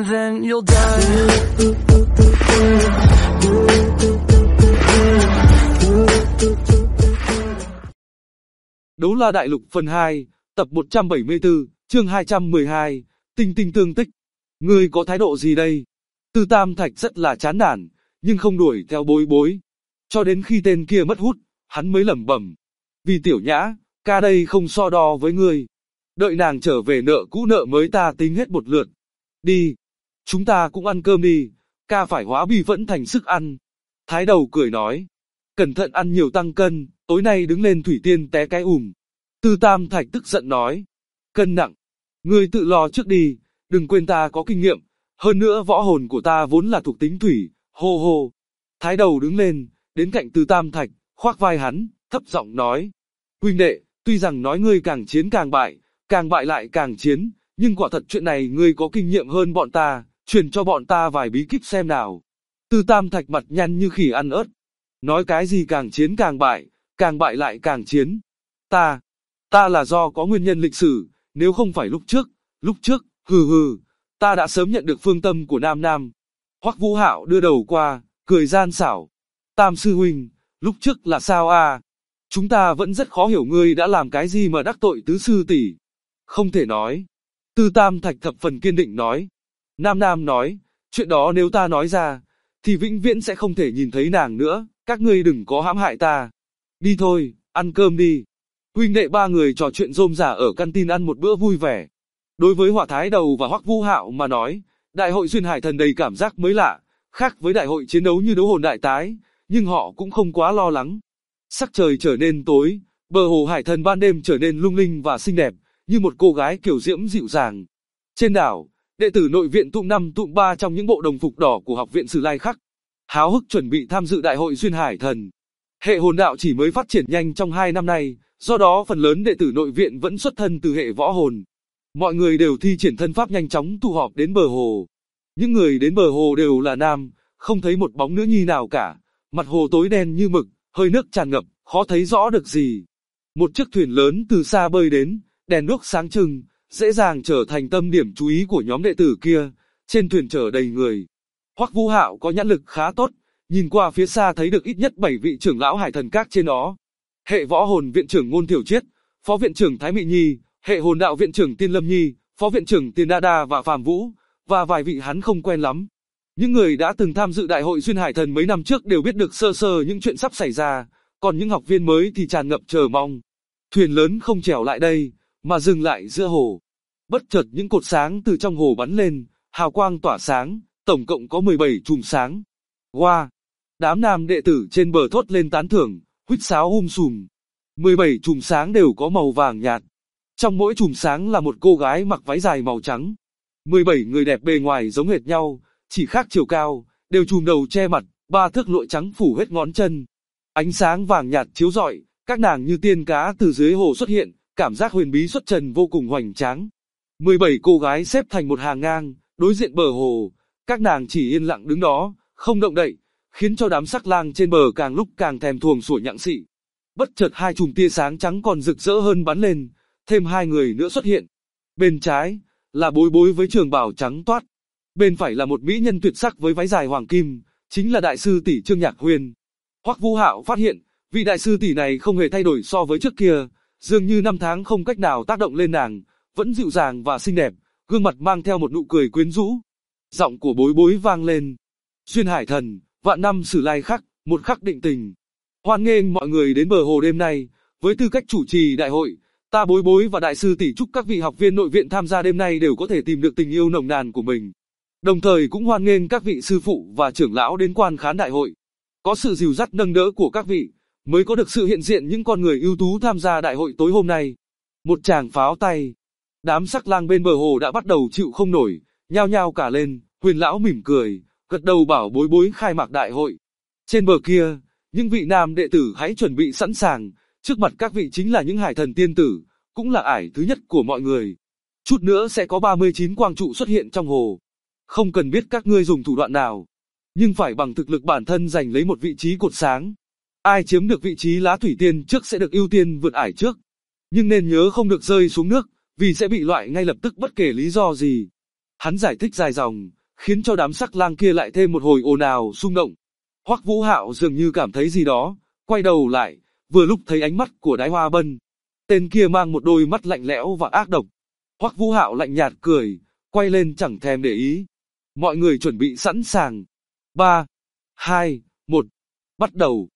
and then you'll die. Đấu La Đại Lục phần 2, tập 174, chương 212, Tinh Tinh tương tích. Ngươi có thái độ gì đây? Tư Tam Thạch rất là chán nản, nhưng không đuổi theo Bối Bối. Cho đến khi tên kia mất hút, hắn mới lẩm bẩm. Vì Tiểu Nhã, ca đây không so đo với ngươi. Đợi nàng trở về nợ cũ nợ mới ta tính hết một lượt. Đi, chúng ta cũng ăn cơm đi, ca phải hóa bi vẫn thành sức ăn. Thái Đầu cười nói. Cẩn thận ăn nhiều tăng cân, tối nay đứng lên thủy tiên té cái ùm. Tư Tam Thạch tức giận nói. Cân nặng, ngươi tự lo trước đi, đừng quên ta có kinh nghiệm, hơn nữa võ hồn của ta vốn là thuộc tính thủy, hô hô. Thái Đầu đứng lên, đến cạnh Tư Tam Thạch, khoác vai hắn, thấp giọng nói. Huynh đệ, tuy rằng nói ngươi càng chiến càng bại lại càng chiến, nhưng quả thật chuyện này ngươi có kinh nghiệm hơn bọn ta, truyền cho bọn ta vài bí kíp xem nào. Tư Tam Thạch mặt nhăn như khỉ ăn ớt. Nói cái gì càng chiến càng bại lại càng chiến. Ta là do có nguyên nhân lịch sử, nếu không phải lúc trước, ta đã sớm nhận được phương tâm của Nam Nam. Hoắc Vũ Hạo đưa đầu qua, cười gian xảo. Tam sư huynh, lúc trước là sao à? Chúng ta vẫn rất khó hiểu ngươi đã làm cái gì mà đắc tội tứ sư tỷ. Không thể nói. Tư Tam Thạch thập phần kiên định nói. Nam Nam nói, chuyện đó nếu ta nói ra, thì vĩnh viễn sẽ không thể nhìn thấy nàng nữa, các ngươi đừng có hãm hại ta. Đi thôi, ăn cơm đi. Huynh đệ ba người trò chuyện rôm rả ở canteen ăn một bữa vui vẻ. Đối với Hỏa Thái Đầu và Hoắc Vũ Hạo mà nói, đại hội Duyên Hải Thần đầy cảm giác mới lạ, khác với đại hội chiến đấu như đấu hồn đại tái, nhưng họ cũng không quá lo lắng. Sắc trời trở nên tối, bờ hồ Hải Thần ban đêm trở nên lung linh và xinh đẹp, như một cô gái kiều diễm dịu dàng. Trên đảo, đệ tử nội viện tụm 5 tụm 3 trong những bộ đồng phục đỏ của học viện Sử Lai Khắc, háo hức chuẩn bị tham dự đại hội Duyên Hải Thần. Hệ hồn đạo chỉ mới phát triển nhanh trong 2 năm nay, do đó phần lớn đệ tử nội viện vẫn xuất thân từ hệ võ hồn. Mọi người đều thi triển thân pháp nhanh chóng tụ họp đến bờ hồ. Những người đến bờ hồ đều là nam, không thấy một bóng nữ nhi nào cả. Mặt hồ tối đen như mực, hơi nước tràn ngập, khó thấy rõ được gì. Một chiếc thuyền lớn từ xa bơi đến, đèn đuốc sáng trưng, dễ dàng trở thành tâm điểm chú ý của nhóm đệ tử kia. Trên thuyền chở đầy người. Hoắc Vũ Hạo có nhãn lực khá tốt, nhìn qua phía xa thấy được ít nhất 7 vị trưởng lão Hải Thần Các trên đó. Hệ võ hồn viện trưởng Ngôn Thiểu Triết, phó viện trưởng Thái Mị Nhi, hệ hồn đạo viện trưởng Tiên Lâm Nhi, phó viện trưởng Tiền Đa Đa và Phạm Vũ, và vài vị hắn không quen lắm. Những người đã từng tham dự đại hội Duyên Hải Thần mấy năm trước đều biết được sơ sơ những chuyện sắp xảy ra, còn những học viên mới thì tràn ngập chờ mong. Thuyền lớn không trèo lại đây, mà dừng lại giữa hồ. Bất chợt những cột sáng từ trong hồ bắn lên, hào quang tỏa sáng, tổng cộng có 17 chùm sáng. Wow! Đám nam đệ tử trên bờ thốt lên tán thưởng, huýt sáo sùm. 17 chùm sáng đều có màu vàng nhạt. Trong mỗi chùm sáng là một cô gái mặc váy dài màu trắng. 17 người đẹp bề ngoài giống hệt nhau, chỉ khác chiều cao, đều trùm đầu che mặt, 3 thước lụa trắng phủ hết ngón chân. Ánh sáng vàng nhạt chiếu rọi, các nàng như tiên cá từ dưới hồ xuất hiện, cảm giác huyền bí xuất trần vô cùng hoành tráng. 17 cô gái xếp thành một hàng ngang, đối diện bờ hồ, các nàng chỉ yên lặng đứng đó, không động đậy, khiến cho đám sắc lang trên bờ càng lúc càng thèm thuồng sủa nhặng xị. Bất chợt 2 chùm tia sáng trắng còn rực rỡ hơn bắn lên, thêm 2 người nữa xuất hiện. Bên trái là Bối Bối với trường bào trắng toát, bên phải là một mỹ nhân tuyệt sắc với váy dài hoàng kim, chính là đại sư tỷ Trương Nhạc Huyền. Hoắc Vũ Hạo phát hiện, vị đại sư tỷ này không hề thay đổi so với trước kia, dường như năm tháng không cách nào tác động lên nàng, vẫn dịu dàng và xinh đẹp, gương mặt mang theo một nụ cười quyến rũ. Giọng của Bối Bối vang lên. Duyên Hải Thần, vạn năm Sử Lai Khắc, một khắc định tình. Hoan nghênh mọi người đến bờ hồ đêm nay, với tư cách chủ trì đại hội, ta Bối Bối và đại sư tỷ chúc các vị học viên nội viện tham gia đêm nay đều có thể tìm được tình yêu nồng nàn của mình. Đồng thời cũng hoan nghênh các vị sư phụ và trưởng lão đến quan khán đại hội. Có sự dìu dắt nâng đỡ của các vị, mới có được sự hiện diện những con người ưu tú tham gia đại hội tối hôm nay. Một tràng pháo tay. Đám sắc lang bên bờ hồ đã bắt đầu chịu không nổi, nhao nhao cả lên. Huyền lão mỉm cười, gật đầu bảo Bối Bối khai mạc đại hội. Trên bờ kia, những vị nam đệ tử hãy chuẩn bị sẵn sàng, trước mặt các vị chính là những hải thần tiên tử, cũng là ải thứ nhất của mọi người. Chút nữa sẽ có 39 quang trụ xuất hiện trong hồ. Không cần biết các ngươi dùng thủ đoạn nào, nhưng phải bằng thực lực bản thân giành lấy một vị trí cột sáng. Ai chiếm được vị trí lá thủy tiên trước sẽ được ưu tiên vượt ải trước. Nhưng nên nhớ không được rơi xuống nước, vì sẽ bị loại ngay lập tức bất kể lý do gì. Hắn giải thích dài dòng, khiến cho đám sắc lang kia lại thêm một hồi ồn ào xung động. Hoắc Vũ Hạo dường như cảm thấy gì đó, quay đầu lại, vừa lúc thấy ánh mắt của Đái Hoa Bân. Tên kia mang một đôi mắt lạnh lẽo và ác độc. Hoắc Vũ Hạo lạnh nhạt cười, quay lên chẳng thèm để ý. Mọi người chuẩn bị sẵn sàng. 3, 2, 1, bắt đầu.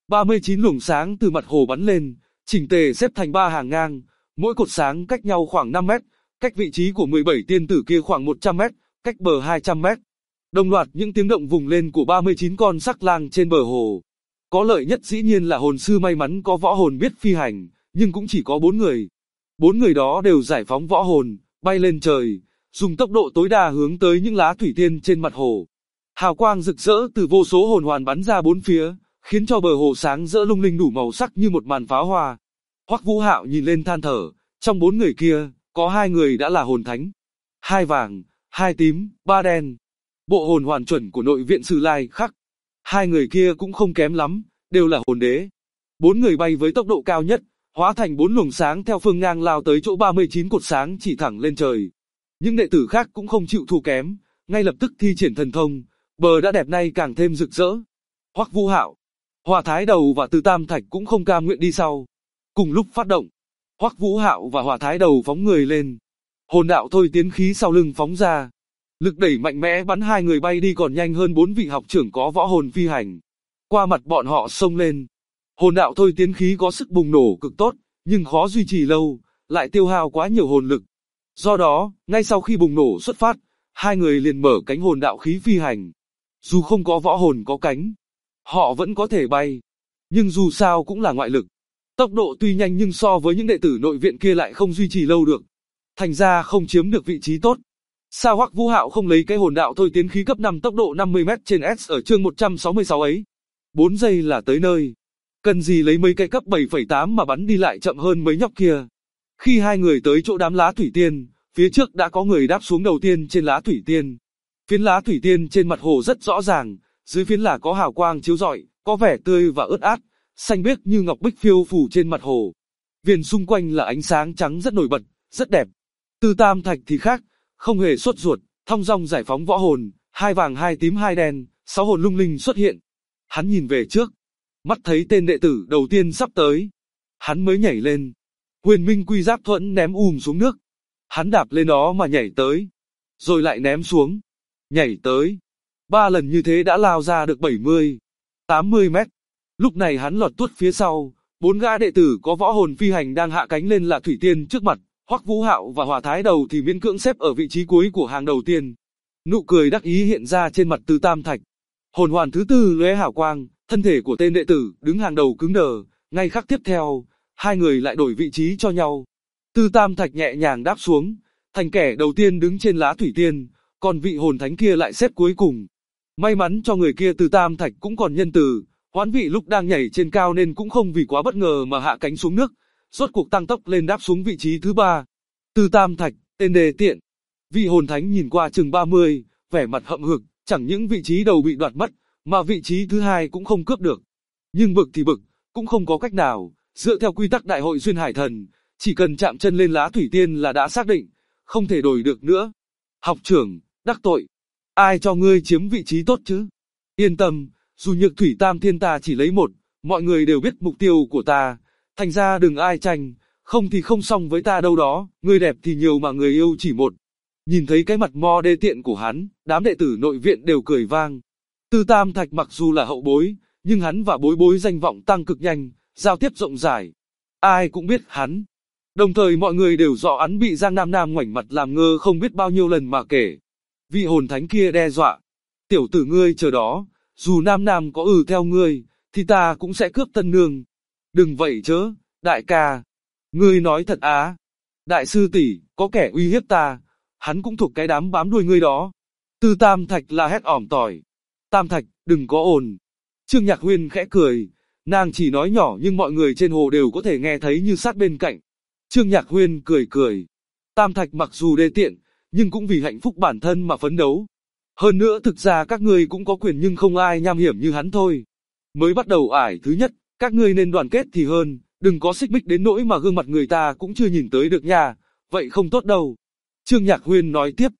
39 luồng sáng từ mặt hồ bắn lên, chỉnh tề xếp thành 3 hàng ngang, mỗi cột sáng cách nhau khoảng 5 mét, cách vị trí của 17 tiên tử kia khoảng 100 mét, cách bờ 200 mét. Đồng loạt những tiếng động vùng lên của 39 con sắc lang trên bờ hồ. Có lợi nhất dĩ nhiên là hồn sư may mắn có võ hồn biết phi hành, nhưng cũng chỉ có 4 người. 4 người đó đều giải phóng võ hồn, bay lên trời, dùng tốc độ tối đa hướng tới những lá thủy tiên trên mặt hồ. Hào quang rực rỡ từ vô số hồn hoàn bắn ra bốn phía, khiến cho bờ hồ sáng rỡ lung linh đủ màu sắc như một màn pháo hoa. Hoắc Vũ Hạo nhìn lên than thở, trong 4 người kia, có 2 người đã là hồn thánh. 2 vàng, 2 tím, 3 đen. Bộ hồn hoàn chuẩn của nội viện Sử Lai Khắc. 2 người kia cũng không kém lắm, đều là hồn đế. 4 người bay với tốc độ cao nhất, hóa thành 4 luồng sáng theo phương ngang lao tới chỗ 39 cột sáng chỉ thẳng lên trời. Những đệ tử khác cũng không chịu thua kém, ngay lập tức thi triển thần thông, bờ đã đẹp nay càng thêm rực rỡ. Hoắc Vũ Hạo, Hỏa Thái Đầu và Từ Tam Thạch cũng không cam nguyện đi sau. Cùng lúc phát động, Hoắc Vũ Hạo và Hỏa Thái Đầu phóng người lên. Hồn đạo thôi tiến khí sau lưng phóng ra. Lực đẩy mạnh mẽ bắn 2 người bay đi còn nhanh hơn 4 vị học trưởng có võ hồn phi hành. Qua mặt bọn họ xông lên. Hồn đạo thôi tiến khí có sức bùng nổ cực tốt, nhưng khó duy trì lâu, lại tiêu hao quá nhiều hồn lực. Do đó, ngay sau khi bùng nổ xuất phát, 2 người liền mở cánh hồn đạo khí phi hành. Dù không có võ hồn có cánh, họ vẫn có thể bay. Nhưng dù sao cũng là ngoại lực. Tốc độ tuy nhanh nhưng so với những đệ tử nội viện kia lại không duy trì lâu được. Thành ra không chiếm được vị trí tốt. Sao Hoắc Vũ Hạo không lấy cái hồn đạo thôi tiến khí cấp 5 tốc độ 50m trên S ở chương 166 ấy? 4 giây là tới nơi. Cần gì lấy mấy cái cấp 7,8 mà bắn đi lại chậm hơn mấy nhóc kia. Khi 2 người tới chỗ đám lá thủy tiên, phía trước đã có người đáp xuống đầu tiên trên lá thủy tiên. Phiến lá thủy tiên trên mặt hồ rất rõ ràng, dưới phiến là có hào quang chiếu rọi, có vẻ tươi và ướt át, xanh biếc như ngọc bích phiêu phù trên mặt hồ. Viền xung quanh là ánh sáng trắng rất nổi bật, rất đẹp. Từ Tam Thạch thì khác, không hề sốt ruột, thong dong giải phóng võ hồn, 2 vàng 2 tím 2 đen, 6 hồn lung linh xuất hiện. Hắn nhìn về trước, mắt thấy tên đệ tử đầu tiên sắp tới. Hắn mới nhảy lên. Huyền Minh Quy Giáp Thuẫn ném xuống nước. Hắn đạp lên đó mà nhảy tới. Rồi lại ném xuống. Nhảy tới. 3 lần như thế đã lao ra được 70, 80 mét. Lúc này hắn lọt tuốt phía sau. 4 gã đệ tử có võ hồn phi hành đang hạ cánh lên là thủy tiên trước mặt. Hoắc Vũ Hạo và Hỏa Thái Đầu thì miễn cưỡng xếp ở vị trí cuối của hàng đầu tiên. Nụ cười đắc ý hiện ra trên mặt Từ Tam Thạch. Hồn hoàn thứ tư lóe hào quang, thân thể của tên đệ tử đứng hàng đầu cứng đờ. Ngay khắc tiếp theo, 2 người lại đổi vị trí cho nhau. Từ Tam Thạch nhẹ nhàng đáp xuống, thành kẻ đầu tiên đứng trên lá thủy tiên, còn vị hồn thánh kia lại xếp cuối cùng. May mắn cho người kia Từ Tam Thạch cũng còn nhân từ, hoán vị lúc đang nhảy trên cao nên cũng không vì quá bất ngờ mà hạ cánh xuống nước, rốt cuộc tăng tốc lên đáp xuống vị trí thứ 3. Từ Tam Thạch, tên đề tiện. Vị hồn thánh nhìn qua chừng 30, vẻ mặt hậm hực, chẳng những vị trí đầu bị đoạt mất, mà vị trí thứ 2 cũng không cướp được. Nhưng bực thì bực, cũng không có cách nào, dựa theo quy tắc đại hội Duyên Hải Thần, chỉ cần chạm chân lên lá thủy tiên là đã xác định, không thể đổi được nữa. Học trưởng, đắc tội. Ai cho ngươi chiếm vị trí tốt chứ? Yên tâm, dù Nhược Thủy Tam Thiên ta chỉ lấy 1, mọi người đều biết mục tiêu của ta, thành ra đừng ai tranh, không thì không xong với ta đâu đó, người đẹp thì nhiều mà người yêu chỉ 1. Nhìn thấy cái mặt mo đê tiện của hắn, đám đệ tử nội viện đều cười vang. Từ Tam Thạch mặc dù là hậu bối, nhưng hắn và bối bối danh vọng tăng cực nhanh, giao tiếp rộng rãi. Ai cũng biết hắn. Đồng thời mọi người đều rõ hắn bị Giang Nam Nam ngoảnh mặt làm ngơ không biết bao nhiêu lần mà kể. Vị hồn thánh kia đe dọa. Tiểu tử ngươi chờ đó, dù Nam Nam có theo ngươi, thì ta cũng sẽ cướp tân nương. Đừng vậy chớ, đại ca. Ngươi nói thật á. Đại sư tỷ, có kẻ uy hiếp ta, hắn cũng thuộc cái đám bám đuôi ngươi đó. Từ Tam Thạch la hét ỏm tỏi. Tam Thạch, đừng có ồn. Trương Nhạc Huyên khẽ cười, nàng chỉ nói nhỏ nhưng mọi người trên hồ đều có thể nghe thấy như sát bên cạnh. Trương Nhạc Huyên cười cười. Tam Thạch mặc dù đê tiện, nhưng cũng vì hạnh phúc bản thân mà phấn đấu. Hơn nữa thực ra các ngươi cũng có quyền nhưng không ai nham hiểm như hắn thôi. Mới bắt đầu ải thứ nhất, các ngươi nên đoàn kết thì hơn, đừng có xích mích đến nỗi mà gương mặt người ta cũng chưa nhìn tới được nha, vậy không tốt đâu. Trương Nhạc Huyên nói tiếp.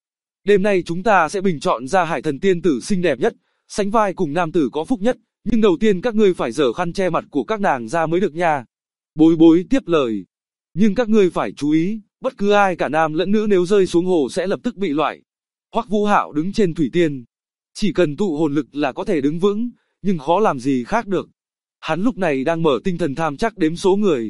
Đêm nay chúng ta sẽ bình chọn ra hải thần tiên tử xinh đẹp nhất, sánh vai cùng nam tử có phúc nhất, nhưng đầu tiên các ngươi phải giở khăn che mặt của các nàng ra mới được nha. Bối bối tiếp lời. Nhưng các ngươi phải chú ý, bất cứ ai cả nam lẫn nữ nếu rơi xuống hồ sẽ lập tức bị loại. Hoắc Vũ Hạo đứng trên thủy tiên. Chỉ cần tụ hồn lực là có thể đứng vững, nhưng khó làm gì khác được. Hắn lúc này đang mở tinh thần tham chắc đếm số người.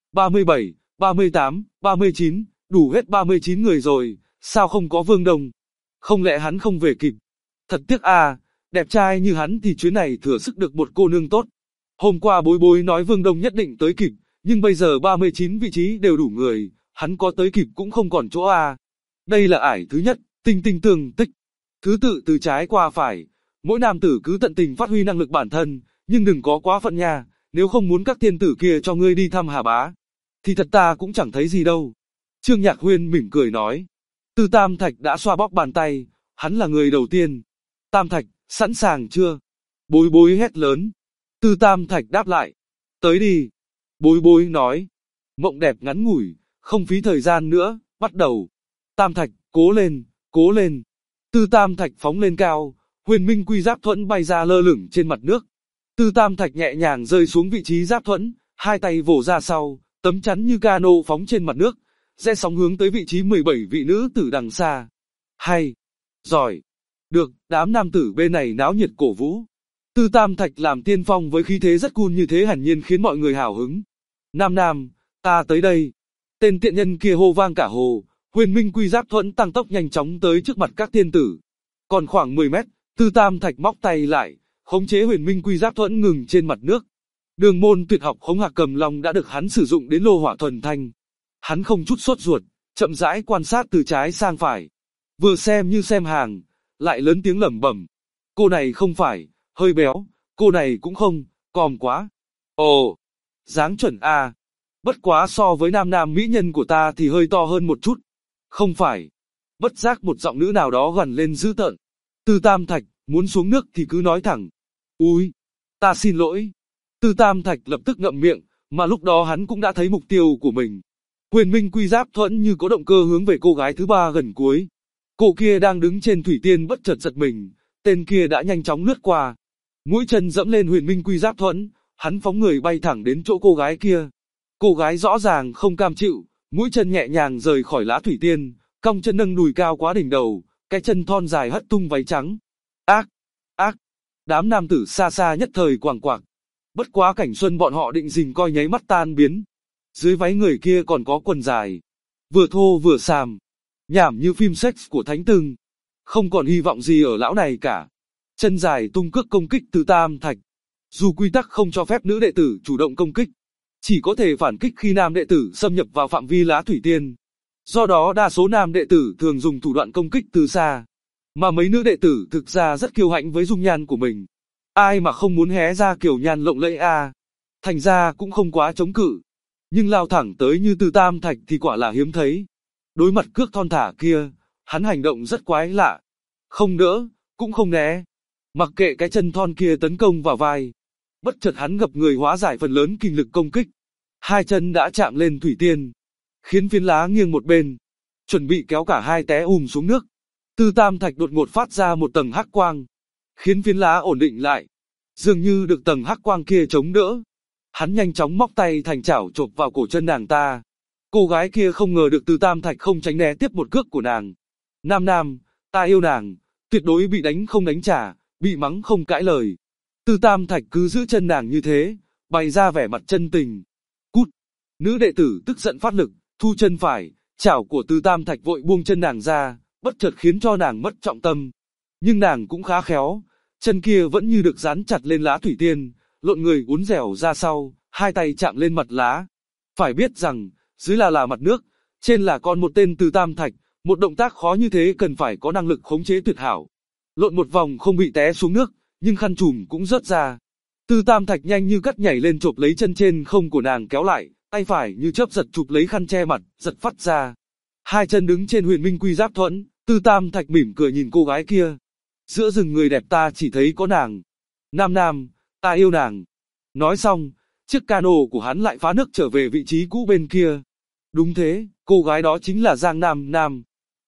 37, 38, 39, đủ hết 39 người rồi, sao không có Vương Đông? Không lẽ hắn không về kịp? Thật tiếc à, đẹp trai như hắn thì chuyến này thừa sức được một cô nương tốt. Hôm qua bối bối nói Vương Đông nhất định tới kịp, nhưng bây giờ 39 vị trí đều đủ người, hắn có tới kịp cũng không còn chỗ à. Đây là ải thứ nhất, tinh tinh tương tích. Thứ tự từ trái qua phải, mỗi nam tử cứ tận tình phát huy năng lực bản thân, nhưng đừng có quá phận nha, nếu không muốn các tiên tử kia cho ngươi đi thăm Hà Bá, thì thật ta cũng chẳng thấy gì đâu. Trương Nhạc Huyên mỉm cười nói. Tư Tam Thạch đã xoa bóp bàn tay, hắn là người đầu tiên. Tam Thạch, sẵn sàng chưa? Bối bối hét lớn. Tư Tam Thạch đáp lại. Tới đi. Bối bối nói. Mộng đẹp ngắn ngủi, không phí thời gian nữa, bắt đầu. Tam Thạch, cố lên, cố lên. Tư Tam Thạch phóng lên cao, Huyền Minh Quy Giáp Thuẫn bay ra lơ lửng trên mặt nước. Tư Tam Thạch nhẹ nhàng rơi xuống vị trí Giáp Thuẫn, hai tay vỗ ra sau, tấm chắn như cano phóng trên mặt nước, rẽ sóng hướng tới vị trí 17 vị nữ tử đằng xa. Hay, giỏi, được, đám nam tử bên này náo nhiệt cổ vũ. Tư Tam Thạch làm tiên phong với khí thế rất cool như thế hẳn nhiên khiến mọi người hào hứng. Nam Nam, ta tới đây. Tên tiện nhân kia hô vang cả hồ, Huyền Minh Quy Giáp Thuẫn tăng tốc nhanh chóng tới trước mặt các tiên tử. Còn khoảng 10 mét, Tư Tam Thạch móc tay lại, khống chế Huyền Minh Quy Giáp Thuẫn ngừng trên mặt nước. Đường môn tuyệt học Hống Hạc Cầm Long đã được hắn sử dụng đến lô hỏa thuần thanh. Hắn không chút sốt ruột, chậm rãi quan sát từ trái sang phải. Vừa xem như xem hàng, lại lớn tiếng lẩm bẩm. Cô này không phải, hơi béo, cô này cũng không, còm quá. Ồ, dáng chuẩn a. Bất quá so với nam nam mỹ nhân của ta thì hơi to hơn một chút. Không phải. Bất giác một giọng nữ nào đó gằn lên dữ tợn. Tư Tam Thạch, muốn xuống nước thì cứ nói thẳng. Úi, ta xin lỗi. Tư Tam Thạch lập tức ngậm miệng, mà lúc đó hắn cũng đã thấy mục tiêu của mình. Huyền Minh Quy Giáp Thuẫn như có động cơ hướng về cô gái thứ ba gần cuối. Cô kia đang đứng trên thủy tiên bất chợt giật mình, tên kia đã nhanh chóng lướt qua. Mũi chân dẫm lên Huyền Minh Quy Giáp Thuẫn, hắn phóng người bay thẳng đến chỗ cô gái kia. Cô gái rõ ràng không cam chịu, mũi chân nhẹ nhàng rời khỏi lá thủy tiên, cong chân nâng đùi cao quá đỉnh đầu, cái chân thon dài hất tung váy trắng. Ác, ác, đám nam tử xa xa nhất thời quàng quạc. Bất quá cảnh xuân bọn họ định dình coi nháy mắt tan biến. Dưới váy người kia còn có quần dài, vừa thô vừa xàm, nhảm như phim sex của Thánh Tưng. Không còn hy vọng gì ở lão này cả. Chân dài tung cước công kích Tư Tam Thạch. Dù quy tắc không cho phép nữ đệ tử chủ động công kích, chỉ có thể phản kích khi nam đệ tử xâm nhập vào phạm vi lá thủy tiên. Do đó đa số nam đệ tử thường dùng thủ đoạn công kích từ xa. Mà mấy nữ đệ tử thực ra rất kiêu hãnh với dung nhan của mình. Ai mà không muốn hé ra kiểu nhan lộng lẫy a. Thành ra cũng không quá chống cự. Nhưng lao thẳng tới như Tư Tam Thạch thì quả là hiếm thấy. Đối mặt cước thon thả kia, hắn hành động rất quái lạ. Không đỡ, cũng không né. Mặc kệ cái chân thon kia tấn công vào vai. Bất chợt hắn gập người hóa giải phần lớn kinh lực công kích. Hai chân đã chạm lên thủy tiên, khiến phiến lá nghiêng một bên, chuẩn bị kéo cả hai té xuống nước. Tư Tam Thạch đột ngột phát ra một tầng hắc quang, khiến phiến lá ổn định lại, dường như được tầng hắc quang kia chống đỡ. Hắn nhanh chóng móc tay thành chảo chộp vào cổ chân nàng ta. Cô gái kia không ngờ được Tư Tam Thạch không tránh né tiếp một cước của nàng. Nam Nam, ta yêu nàng, tuyệt đối bị đánh không đánh trả, bị mắng không cãi lời. Tư Tam Thạch cứ giữ chân nàng như thế, bày ra vẻ mặt chân tình. Cút! Nữ đệ tử tức giận phát lực, thu chân phải, chảo của Tư Tam Thạch vội buông chân nàng ra, bất chợt khiến cho nàng mất trọng tâm. Nhưng nàng cũng khá khéo, chân kia vẫn như được dán chặt lên lá thủy tiên, lộn người uốn dẻo ra sau, hai tay chạm lên mặt lá. Phải biết rằng, dưới là mặt nước, trên là còn một tên Tư Tam Thạch, một động tác khó như thế cần phải có năng lực khống chế tuyệt hảo. Lộn một vòng không bị té xuống nước, nhưng khăn trùm cũng rớt ra. Tư Tam Thạch nhanh như cắt nhảy lên chộp lấy chân trên không của nàng kéo lại, tay phải như chớp giật chụp lấy khăn che mặt, giật phát ra. Hai chân đứng trên Huyền Minh Quy Giáp Thuẫn, Tư Tam Thạch mỉm cười nhìn cô gái kia. Giữa rừng người đẹp ta chỉ thấy có nàng. Nam Nam, ta yêu nàng. Nói xong, chiếc cano của hắn lại phá nước trở về vị trí cũ bên kia. Đúng thế, cô gái đó chính là Giang Nam Nam.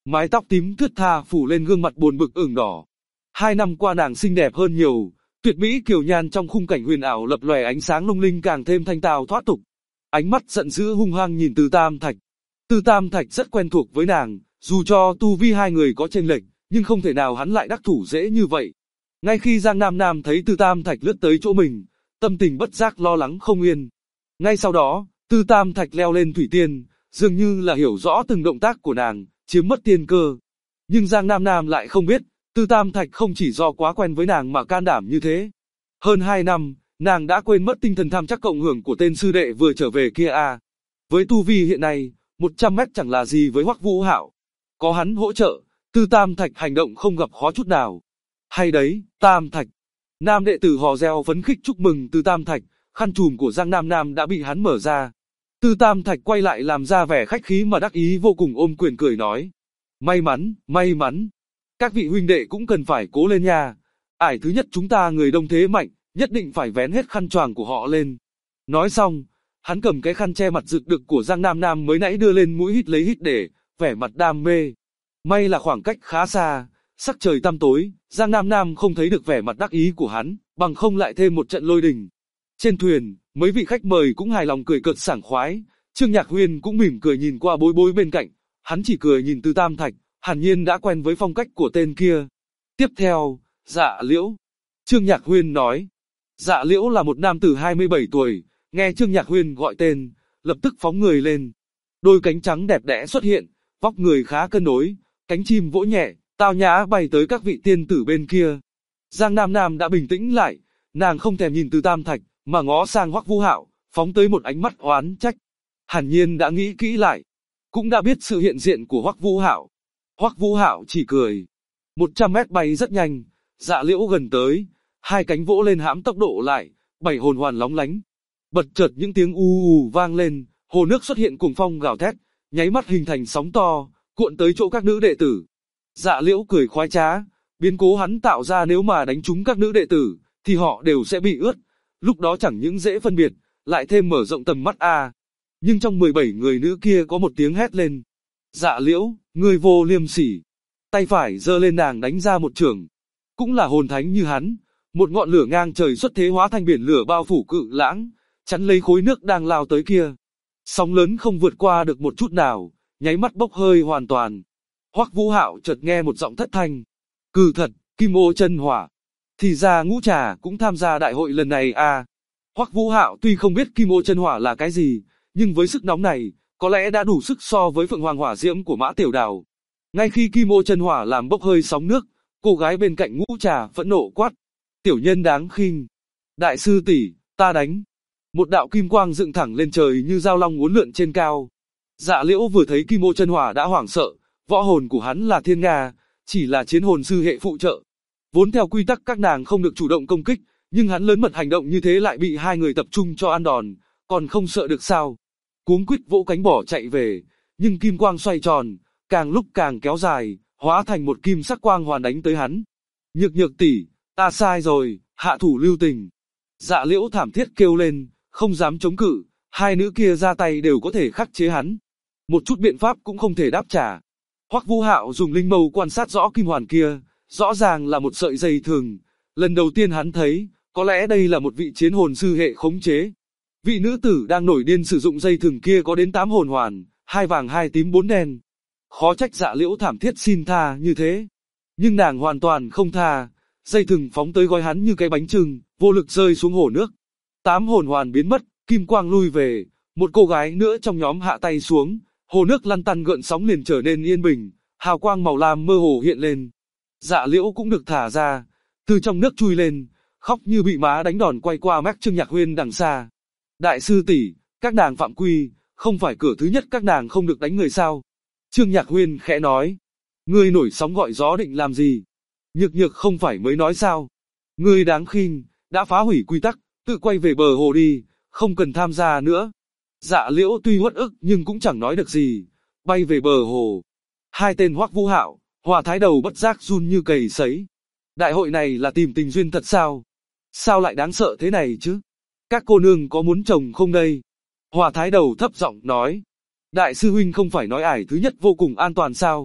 Mái tóc tím thướt tha phủ lên gương mặt buồn bực ửng đỏ. 2 năm qua nàng xinh đẹp hơn nhiều, tuyệt mỹ kiều nhan trong khung cảnh huyền ảo lập lòe ánh sáng lung linh càng thêm thanh tao thoát tục. Ánh mắt giận dữ hung hăng nhìn Từ Tam Thạch. Từ Tam Thạch rất quen thuộc với nàng, dù cho tu vi hai người có chênh lệch, nhưng không thể nào hắn lại đắc thủ dễ như vậy. Ngay khi Giang Nam Nam thấy Từ Tam Thạch lướt tới chỗ mình, tâm tình bất giác lo lắng không yên. Ngay sau đó, Từ Tam Thạch leo lên thủy tiên, dường như là hiểu rõ từng động tác của nàng, chiếm mất tiên cơ. Nhưng Giang Nam Nam lại không biết, Từ Tam Thạch không chỉ do quá quen với nàng mà can đảm như thế. Hơn 2 năm, nàng đã quên mất tinh thần tham chắc cộng hưởng của tên sư đệ vừa trở về kia à. Với tu vi hiện nay, 100 mét chẳng là gì với Hoắc Vũ Hạo. Có hắn hỗ trợ, Từ Tam Thạch hành động không gặp khó chút nào. Hay đấy, Tam Thạch. Nam đệ tử hò reo phấn khích chúc mừng Từ Tam Thạch, khăn trùm của Giang Nam Nam đã bị hắn mở ra. Từ Tam Thạch quay lại làm ra vẻ khách khí mà đắc ý vô cùng ôm quyền cười nói. May mắn, may mắn. Các vị huynh đệ cũng cần phải cố lên nha. Ải thứ nhất chúng ta người đông thế mạnh, nhất định phải vén hết khăn choàng của họ lên. Nói xong, hắn cầm cái khăn che mặt rực đực của Giang Nam Nam mới nãy đưa lên mũi hít lấy hít để, vẻ mặt đam mê. May là khoảng cách khá xa, sắc trời tăm tối, Giang Nam Nam không thấy được vẻ mặt đắc ý của hắn, bằng không lại thêm một trận lôi đình. Trên thuyền, mấy vị khách mời cũng hài lòng cười cợt sảng khoái, Trương Nhạc Huyên cũng mỉm cười nhìn qua Bối Bối bên cạnh, hắn chỉ cười nhìn Từ Tam Thạch, hẳn nhiên đã quen với phong cách của tên kia. Tiếp theo, Dạ Liễu. Trương Nhạc Huyên nói. Dạ Liễu là một nam tử 27 tuổi, nghe Trương Nhạc Huyên gọi tên, lập tức phóng người lên. Đôi cánh trắng đẹp đẽ xuất hiện, vóc người khá cân đối, cánh chim vỗ nhẹ, tao nhã bay tới các vị tiên tử bên kia. Giang Nam Nam đã bình tĩnh lại, nàng không thèm nhìn Từ Tam Thạch, mà ngó sang Hoắc Vũ Hạo, phóng tới một ánh mắt oán trách. Hẳn nhiên đã nghĩ kỹ lại, cũng đã biết sự hiện diện của Hoắc Vũ Hạo. Hoắc Vũ Hạo chỉ cười. 100 mét bay rất nhanh, Dạ Liễu gần tới, hai cánh vỗ lên hãm tốc độ lại, 7 hồn hoàn lóng lánh. Bật chợt những tiếng u u vang lên, hồ nước xuất hiện cuồng phong gào thét, nháy mắt hình thành sóng to, cuộn tới chỗ các nữ đệ tử. Dạ Liễu cười khoái trá, biến cố hắn tạo ra nếu mà đánh trúng các nữ đệ tử, thì họ đều sẽ bị ướt. Lúc đó chẳng những dễ phân biệt, lại thêm mở rộng tầm mắt a. Nhưng trong 17 người nữ kia có một tiếng hét lên. Dạ Liễu, ngươi vô liêm sỉ. Tay phải giơ lên nàng đánh ra một chưởng. Cũng là hồn thánh như hắn, một ngọn lửa ngang trời xuất thế hóa thành biển lửa bao phủ cự lãng, chắn lấy khối nước đang lao tới kia. Sóng lớn không vượt qua được một chút nào, nháy mắt bốc hơi hoàn toàn. Hoắc Vũ Hạo chợt nghe một giọng thất thanh. Cừ thật, Kim Ô Chân Hỏa. Thì ra Ngũ Trà cũng tham gia đại hội lần này à. Hoắc Vũ Hạo tuy không biết Kim Ô Chân Hỏa là cái gì, nhưng với sức nóng này, có lẽ đã đủ sức so với Phượng Hoàng Hỏa Diễm của Mã Tiểu Đào. Ngay khi Kim Ô Chân Hỏa làm bốc hơi sóng nước, cô gái bên cạnh Ngũ Trà phẫn nộ quát. Tiểu nhân đáng khinh. Đại sư tỷ, ta đánh. Một đạo kim quang dựng thẳng lên trời như dao long uốn lượn trên cao. Dạ Liễu vừa thấy Kim Ô Chân Hỏa đã hoảng sợ, võ hồn của hắn là Thiên Nga, chỉ là chiến hồn sư hệ phụ trợ. Vốn theo quy tắc các nàng không được chủ động công kích, nhưng hắn lớn mật hành động như thế lại bị hai người tập trung cho ăn đòn, còn không sợ được sao? Cuống quýt vỗ cánh bỏ chạy về, nhưng kim quang xoay tròn, càng lúc càng kéo dài, hóa thành một kim sắc quang hoàn đánh tới hắn. Nhược Nhược tỷ, ta sai rồi, hạ thủ lưu tình. Dạ Liễu thảm thiết kêu lên, không dám chống cự, hai nữ kia ra tay đều có thể khắc chế hắn. Một chút biện pháp cũng không thể đáp trả. Hoắc Vũ Hạo dùng linh mâu quan sát rõ kim hoàn kia, rõ ràng là một sợi dây thừng. Lần đầu tiên hắn thấy, có lẽ đây là một vị chiến hồn sư hệ khống chế. Vị nữ tử đang nổi điên sử dụng dây thừng kia có đến 8 hồn hoàn, 2 vàng 2 tím 4 đen. Khó trách Dạ Liễu thảm thiết xin tha như thế. Nhưng nàng hoàn toàn không tha, dây thừng phóng tới gói hắn như cái bánh chưng, vô lực rơi xuống hồ nước. 8 hồn hoàn biến mất, kim quang lui về, một cô gái nữa trong nhóm hạ tay xuống, hồ nước lăn tăn gợn sóng liền trở nên yên bình, hào quang màu lam mơ hồ hiện lên. Dạ Liễu cũng được thả ra, từ trong nước chui lên, khóc như bị má đánh đòn quay qua mép Trương Nhạc Huyên đằng xa. Đại sư tỷ, các nàng phạm quy, không phải cửa thứ nhất các nàng không được đánh người sao? Trương Nhạc Huyên khẽ nói. Ngươi nổi sóng gọi gió định làm gì? Nhược Nhược không phải mới nói sao? Ngươi đáng khinh, đã phá hủy quy tắc, tự quay về bờ hồ đi, không cần tham gia nữa. Dạ Liễu tuy uất ức nhưng cũng chẳng nói được gì, bay về bờ hồ. Hai tên Hoắc Vũ Hạo, Hòa Thái Đầu bất giác run như cầy sấy. Đại hội này là tìm tình duyên thật sao? Sao lại đáng sợ thế này chứ? Các cô nương có muốn chồng không đây? Hòa Thái Đầu thấp giọng nói. Đại sư huynh không phải nói ải thứ nhất vô cùng an toàn sao?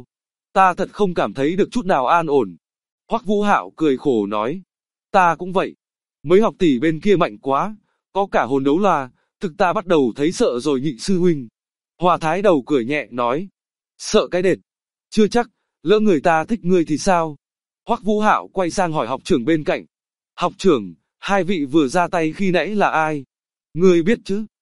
Ta thật không cảm thấy được chút nào an ổn. Hoắc Vũ Hạo cười khổ nói. Ta cũng vậy. Mấy học tỷ bên kia mạnh quá, có cả hồn đấu la, thực ta bắt đầu thấy sợ rồi nhị sư huynh. Hòa Thái Đầu cười nhẹ nói. Sợ cái đệt. Chưa chắc, lỡ người ta thích ngươi thì sao? Hoắc Vũ Hạo quay sang hỏi học trưởng bên cạnh. Học trưởng, hai vị vừa ra tay khi nãy là ai? Ngươi biết chứ?